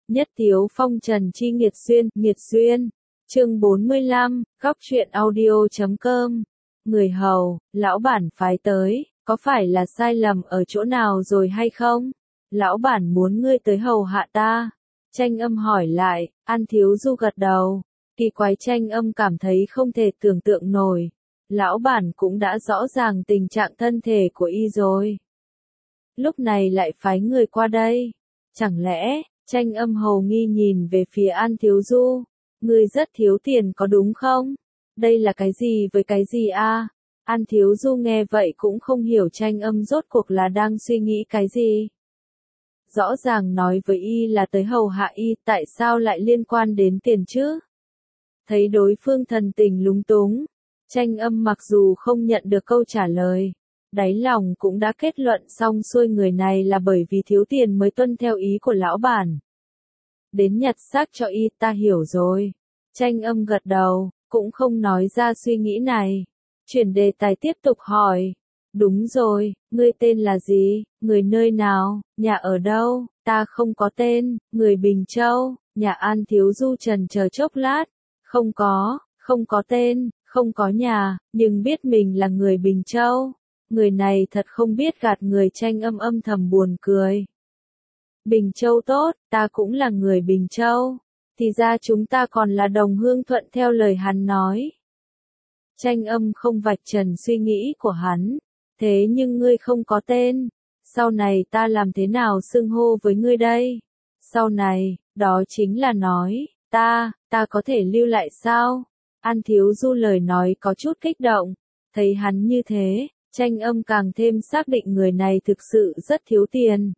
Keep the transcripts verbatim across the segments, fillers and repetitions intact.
Nhất Tiếu Phong Trần Chi Nghiệt Xuyên, Nghiệt Xuyên. Chương bốn mươi lăm, góc truyện audio chấm com. Người hầu, lão bản phái tới, có phải là sai lầm ở chỗ nào rồi hay không? Lão bản muốn ngươi tới hầu hạ ta. Tranh Âm hỏi lại, An Thiếu Du gật đầu. Kỳ quái Tranh Âm cảm thấy không thể tưởng tượng nổi. Lão bản cũng đã rõ ràng tình trạng thân thể của y rồi. Lúc này lại phái người qua đây. Chẳng lẽ, Tranh Âm hầu nghi nhìn về phía An Thiếu Du. Ngươi rất thiếu tiền có đúng không? Đây là cái gì với cái gì a? An Thiếu Du nghe vậy cũng không hiểu Tranh Âm rốt cuộc là đang suy nghĩ cái gì. Rõ ràng nói với y là tới hầu hạ y, tại sao lại liên quan đến tiền chứ? Thấy đối phương thần tình lúng túng, Tranh Âm mặc dù không nhận được câu trả lời, đáy lòng cũng đã kết luận xong xuôi người này là bởi vì thiếu tiền mới tuân theo ý của lão bản. Đến nhặt xác cho y, ta hiểu rồi. Tranh Âm gật đầu, cũng không nói ra suy nghĩ này. Chuyển đề tài tiếp tục hỏi. Đúng rồi, ngươi tên là gì, người nơi nào, nhà ở đâu? Ta không có tên, người Bình Châu. Nhà An Thiếu Du trần chờ chốc lát. Không có, không có tên, không có nhà, nhưng biết mình là người Bình Châu. Người này thật không biết gạt người. Tranh Âm âm thầm buồn cười. Bình Châu tốt, ta cũng là người Bình Châu. Thì ra chúng ta còn là đồng hương, thuận theo lời hắn nói. Tranh Âm không vạch trần suy nghĩ của hắn. Thế nhưng ngươi không có tên. Sau này ta làm thế nào xưng hô với ngươi đây? Sau này, đó chính là nói, ta, ta có thể lưu lại sao? An Thiếu Du lời nói có chút kích động. Thấy hắn như thế, Tranh Âm càng thêm xác định người này thực sự rất thiếu tiền.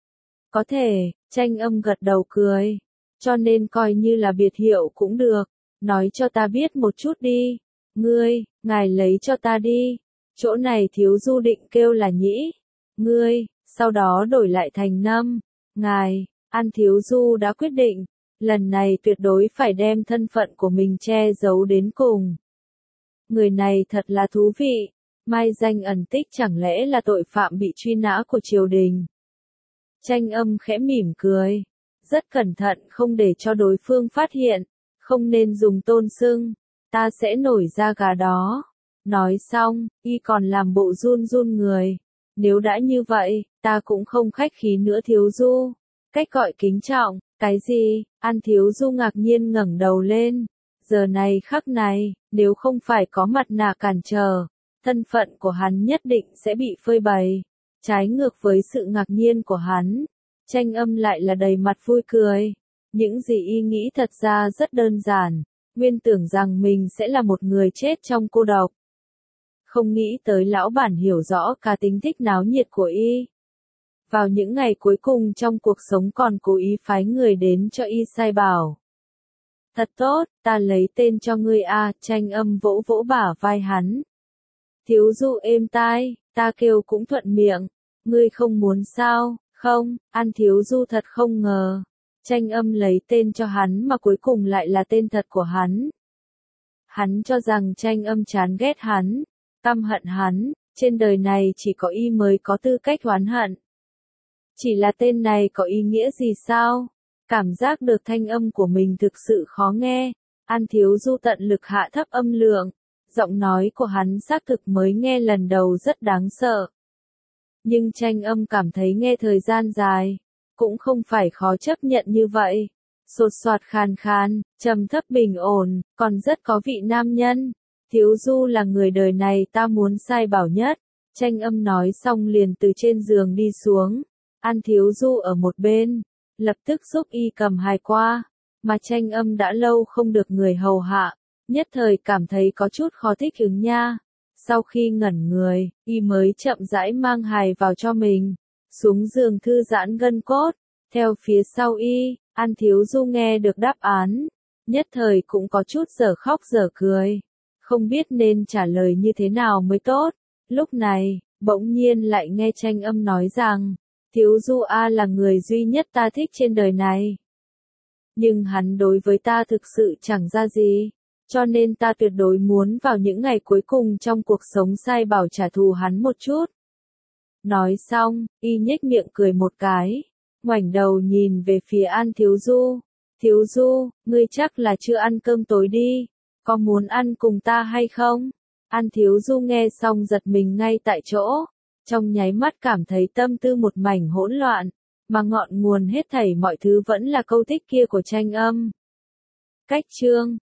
Có thể, Tranh Âm gật đầu cười. Cho nên coi như là biệt hiệu cũng được. Nói cho ta biết một chút đi. Ngươi, ngài lấy cho ta đi. Chỗ này Thiếu Du định kêu là Nhĩ. Ngươi, sau đó đổi lại thành Nâm. Ngài, An Thiếu Du đã quyết định. Lần này tuyệt đối phải đem thân phận của mình che giấu đến cùng. Người này thật là thú vị. Mai danh ẩn tích chẳng lẽ là tội phạm bị truy nã của triều đình. Tranh Âm khẽ mỉm cười. Rất cẩn thận không để cho đối phương phát hiện. Không nên dùng tôn xưng. Ta sẽ nổi da gà đó. Nói xong, y còn làm bộ run run người. Nếu đã như vậy, ta cũng không khách khí nữa Thiếu Du. Cách gọi kính trọng, cái gì? An Thiếu Du ngạc nhiên ngẩng đầu lên. Giờ này khắc này, nếu không phải có mặt nạ cản trở, thân phận của hắn nhất định sẽ bị phơi bày. Trái ngược với sự ngạc nhiên của hắn, Tranh Âm lại là đầy mặt vui cười. Những gì y nghĩ thật ra rất đơn giản. Nguyên tưởng rằng mình sẽ là một người chết trong cô độc. Không nghĩ tới lão bản hiểu rõ cá tính thích náo nhiệt của y. Vào những ngày cuối cùng trong cuộc sống còn cố ý phái người đến cho y sai bảo. Thật tốt, ta lấy tên cho ngươi a. Tranh Âm vỗ vỗ bả vai hắn. Thiếu Du êm tai, ta kêu cũng thuận miệng. Ngươi không muốn sao? Không, An Thiếu Du thật không ngờ. Tranh Âm lấy tên cho hắn mà cuối cùng lại là tên thật của hắn. Hắn cho rằng Tranh Âm chán ghét hắn, căm hận hắn, trên đời này chỉ có y mới có tư cách oán hận. Chỉ là tên này có ý nghĩa gì sao? Cảm giác được thanh âm của mình thực sự khó nghe. An Thiếu Du tận lực hạ thấp âm lượng. Giọng nói của hắn xác thực mới nghe lần đầu rất đáng sợ. Nhưng Tranh Âm cảm thấy nghe thời gian dài, cũng không phải khó chấp nhận như vậy. Sột soạt khàn khàn, trầm thấp bình ổn, còn rất có vị nam nhân. Thiếu Du là người đời này ta muốn sai bảo nhất. Tranh Âm nói xong liền từ trên giường đi xuống. An Thiếu Du ở một bên, lập tức giúp y cầm hài qua. Mà Tranh Âm đã lâu không được người hầu hạ, nhất thời cảm thấy có chút khó thích ứng nha. Sau khi ngẩn người, y mới chậm rãi mang hài vào cho mình. Xuống giường thư giãn gân cốt. Theo phía sau y, An Thiếu Du nghe được đáp án. Nhất thời cũng có chút dở khóc dở cười. Không biết nên trả lời như thế nào mới tốt. Lúc này, bỗng nhiên lại nghe Tranh Âm nói rằng, Thiếu Du A là người duy nhất ta thích trên đời này. Nhưng hắn đối với ta thực sự chẳng ra gì. Cho nên ta tuyệt đối muốn vào những ngày cuối cùng trong cuộc sống sai bảo trả thù hắn một chút. Nói xong, y nhếch miệng cười một cái. ngoảnh đầu nhìn về phía An Thiếu Du. Thiếu Du, ngươi chắc là chưa ăn cơm tối đi, có muốn ăn cùng ta hay không? An Thiếu Du nghe xong giật mình ngay tại chỗ, trong nháy mắt cảm thấy tâm tư một mảnh hỗn loạn, mà ngọn nguồn hết thảy mọi thứ vẫn là câu thích kia của Tranh Âm. Cách chương